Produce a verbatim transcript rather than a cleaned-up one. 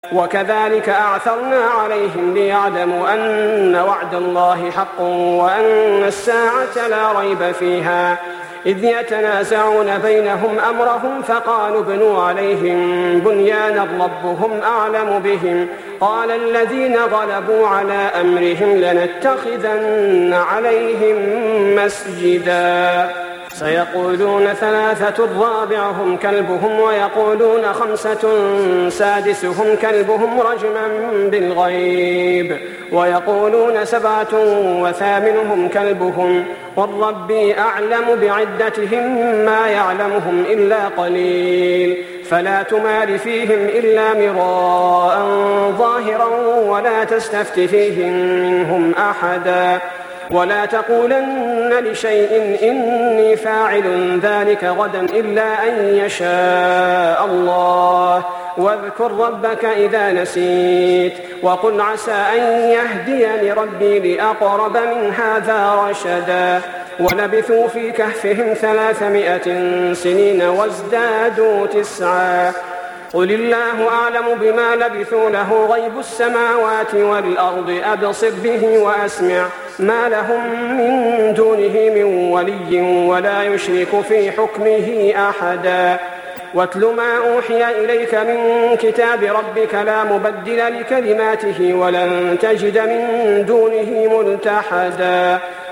وكذلك أعثرنا عليهم ليعلموا أن وعد الله حق وأن الساعة لا ريب فيها إذ يتنازعون بينهم أمرهم فقالوا ابنوا عليهم بنيانا ربهم أعلم بهم قال الذين غلبوا على أمرهم لنتخذن عليهم مسجدا سيقولون ثلاثة رابعهم كلبهم ويقولون خمسة سادسهم كلبهم رجما بالغيب ويقولون سبعة وثامنهم كلبهم قل ربي أعلم بعدتهم ما يعلمهم إلا قليل فلا تمار فيهم إلا مراء ظاهرا ولا تستفت فيهم منهم أحدا ولا تقولن لشيء إني فاعل ذلك غدا إلا أن يشاء الله واذكر ربك إذا نسيت وقل عسى أن يهديني ربي لأقرب من هذا رشدا ولبثوا في كهفهم ثلاثمائة سنين وازدادوا تسعا قل الله أعلم بما لبثوا له غيب السماوات والأرض أبصر به وأسمع ما لهم من دونه من ولي ولا يشرك في حكمه أحدا واتل ما أوحي إليك من كتاب ربك لا مبدل لكلماته ولن تجد من دونه ملتحدا